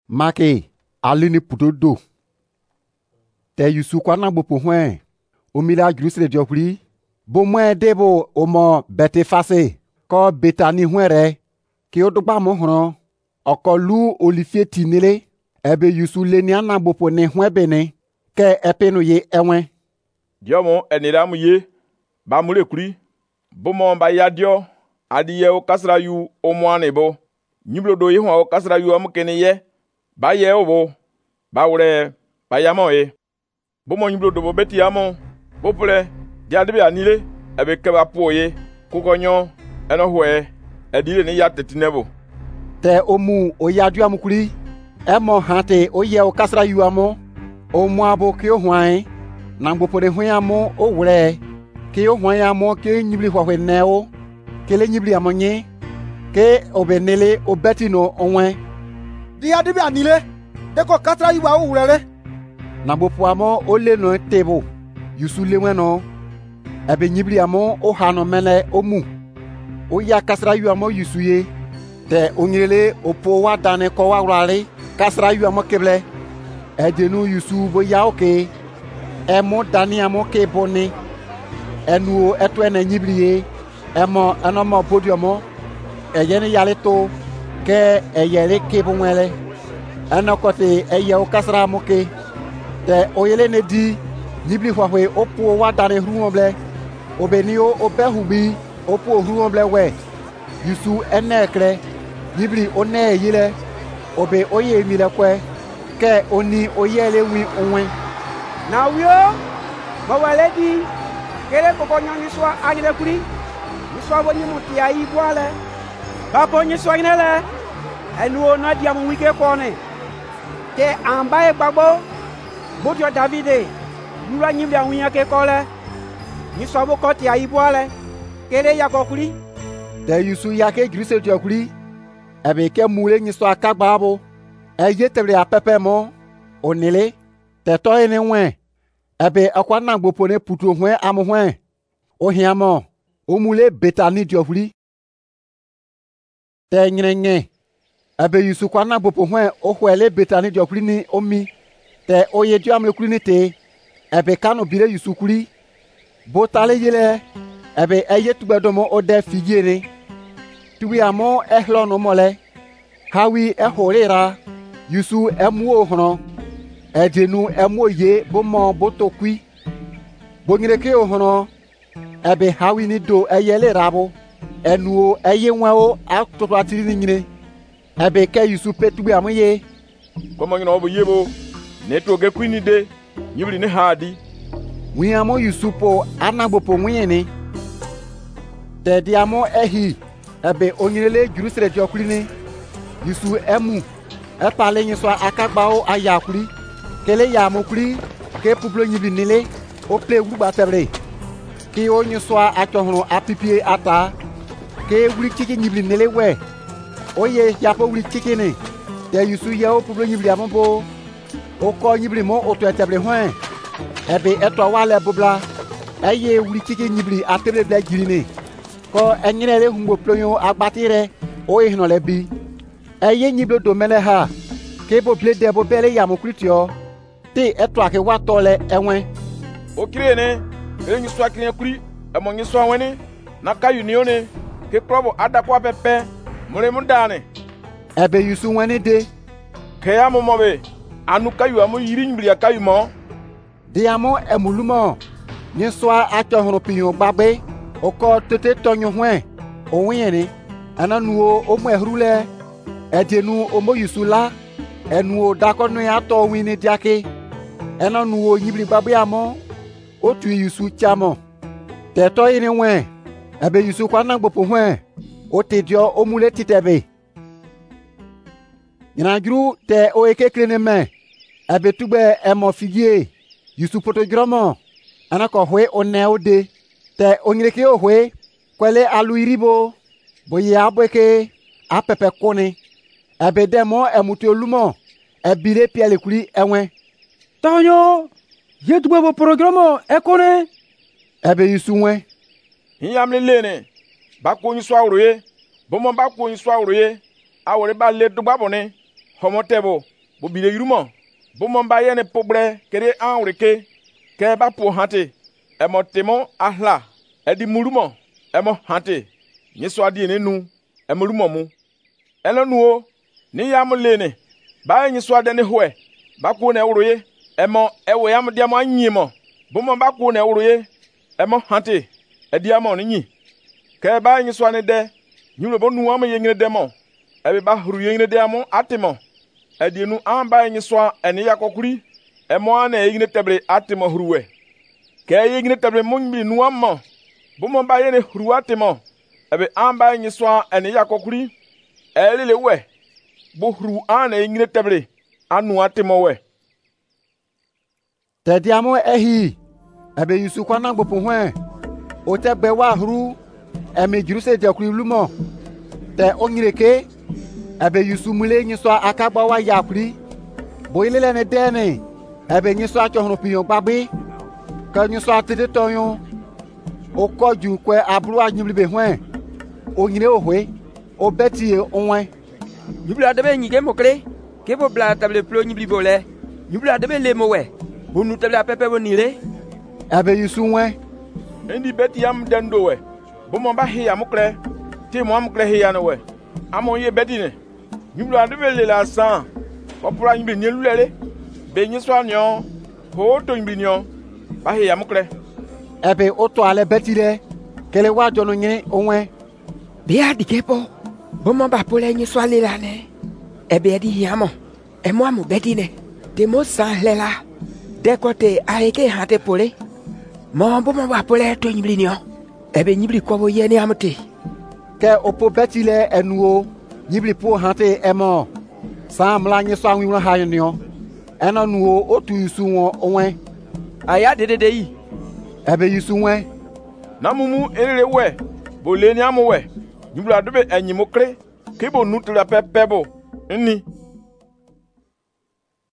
Make alini putodo. Te yusu kwa na bopo hwen. Omila Jerusalem diokuli. Bo mwen debo omo bete fase. Ko betani hwen re. Ki odogba mo hron. Oko lu olifie tinele. Ebe yusu leni ana bopo ne hwen bene. Ke epeno ye ewen. Diomo eniramu ye. Ba mule kuri. Bo mo ba ya dio. Adi ye o kasra yu o mwane bo. Nyiblo do ye hwa o kasra yu amukene ye. Ba ye o bo. Ba ure. Ba yamo e. Bo mo nyiblo do bo beti yamo. Bo pule. Dia debe anile. Ebe keba po ye. Kukonyo. Eno hwe. Edile ni ya tetinebo. Te omu o ya du amukuri. Emo hante o ye o kasra yu amo. O mu abo ki o hwan. Nangbopo de hwan amo o ure. Ki o hwan amo ki nyibli hwa hwe neo. Kele nyibli amo nye. Ke obenele o beti no onwen. Dia debe anile. Deko kasra yu o ure. Nangbopo amo o le no tebo. Yusu le weno. Ebe nyibli amo o hano mene o mu. O ya kasra yu amo yusu ye. Te onyele opo wa dane ko wa wrale. Kasra yu amo keble. Edenu yusu bo ya oke. Emo dani amo ke boni. Enu eto ene nyibli ye. Emo enomo bodiomo. Eyene yale to. Ke eyele ke bonwele. Enokote eye o kasra amo ke. Te oyele ne di. Nyibli hwahwe opo wa dane hruomble. Obenio obehubi. Opo hruomble we. Yusu enekre. Nyibli one yile. Obe oye mile kwe. Ke oni oyele wi onwe. Na wio. Mawale di. Kele koko nyanyiswa anyele kuri. Niswa bo nyimuti ayi boale. Bapo nyiswa inele. Enu ona diamu wike kone. Te ambaye gbagbo. Bodio Davide. Nura nyibli anwinya ke kole. Niswa bo koti ayi boale. Kele yako kuri. Te yusu yake Jerusalem diokuli. Ebe ke mule nyiswa kagbabo. Eye tebre apepe mo. Onele. Te to ene wen. Ebe akwa nangbopo ne putu hwen amo hwen. Ohiamo. Omule betani diokuli. Te nyenye. Ebe yusu kwa nangbopo hwen ohwele betani diokuli ni omi. Te oye dio amle kuli ni te. Ebe kano bire yusu kuli. Botale yele. Ebe eye tugbedomo ode figere. Tuwi amo ehlo no mole. Hawi ehorera. Yusu emu ohron. Edenu emu ye bomo botokwi. Bonyireke ohron. Ebe hawi ni do eyele rabo. Enuo eye nwa aktoto atiri ni nyine. Ebe ke Yusu petubi amo ye. Komo nyina obo yebo. Neto ge kwini de. Nyibli ne hadi. Wi amo Yusu po anagbopo nwini. Te di amo ehi. Ebe onyirele Jerusalem diokuli ni. Yusu emu. Epale nyiswa akagbao ayakuli. Kele ya mokuli. Ke puplo nyibli nile. Ople wugba tebre. Ki o nyiswa atohro apipie ata. Ke wuli chiki nyibli nile we. Oye yapo wuli chiki ni. Te Yusu ya o puplo nyibli amombo. Oko nyibli mo oto etebre hwen. Ebe eto wale bubla. Eye wuli chiki nyibli atebre ble jirine. Ko enyere humbo plonyo agbatire. Oye hino lebi. Eye nyiblo do mele ha. Ke bo ble de bo bele ya mokritio. Te eto ake watole enwe. Okire ne. Ele nyiswa kine kuri. Emo nyiswa weni. Na kayu nione. Ke krobo adakwa pepe. Mure mundane. Ebe Yusu weni de. Ke ya mo mobe. Anu kayu amu yiri nyibli ya kayu mo. De amo emulumo. Nyiswa atohro pinyo gbagbe. Oko tete tonyo hwen. Owiyeni. Ananuo omu ehrule. Edenu omo Yusu la. Enuo dakonu ya to wini diake. Enanuo nyibli gbagbe amo. Otu Yusu chamo. Teto ini wen. Ebe Yusu kwa nangbopo hwen. Ote dio omule titebe. Nyanajuru te oeke klene men. Ebe tugbe emo figye. Yusu poto gromo. Anako hwe one ode. Te onyireke ohwe. Kwele alu iribo. Boye abweke. Apepe kone. Ebe demo emutu olumo. Ebile piale kuli enwe. Tanyo. Yetugbe bo programo ekone. Ebe Yusu wen. Hinyamle lene. Bako nyiswa uroye. Bomo bako nyiswa uroye. Awore ba le dugba bone. Homotebo. bo bile yurumo bo mo ba ye ne pobre kere anwreke ke ba po hante e mo temo ahla e di murumo e mo hante ni so adi ne nu e mo rumo mu elo nuo ni ya mo lene ba ni so ade ne hoe ba ko na ewroye e mo e wo ya mo dia mo anyimo bo mo ba ko na ewroye e mo hante e dia mo ni ke ba ni so ne de nyulo bo nu am ye ngene de mo e be ba huru ye ngene de mo atemo e di nu am ba ni so ene yakokuri e mo ana ye ngene tebre atemo huruwe ke ye ngene tebre mo nbi nu am mo bo mo ba ye ne huru atemo e be am ba ni so ene yakokuri e lele we bo huru ana ye ngene tebre anu atemo we te diamo ehi ebe yusu kwa na gbopo hwe o te gbe wa huru emi jiruse de kuri lumo te onyireke ebe yusu mule nyiso akagba wa yakuri bo ilele ne dene ebe nyiso achohun piyon gbagbe ka nyiso atede toyun o koju kwe aburu anyimlibe hwe onyire ohwe o beti onwe Nyubla debe nyige mokre ke bo bla table plo nyibli bole nyubla debe le mowe bonu table pepe bonile ebe yusu nwe ndi beti yam dendo we bo mo ba he ya mukre ti mo am kre he ya no we amo ye beti ne nyubla debe le la san ko pura nyimbi ne lulele be nyi so anyo ho to nyimbi nyo ba he ya mukre ebe oto ale beti le kele wa jonu nyi onwe bia dikepo bo mo ba pole nyi so ale la ne ebe di yamo e mo amu beti ne te mo san lela de kote aike hate pole mo bo mo ba pole to nyibli nyo ebe nyibli ko bo ye ni amte ke opo beti le enuo nyibli po hante emo sam la nyi so anwi ha nyo eno nuo otu yusu won onwe aya de yi ebe yusu nwe na mumu erere we bo le ni amu we nyubla dobe enyimokre ke bo nutra pepebo nni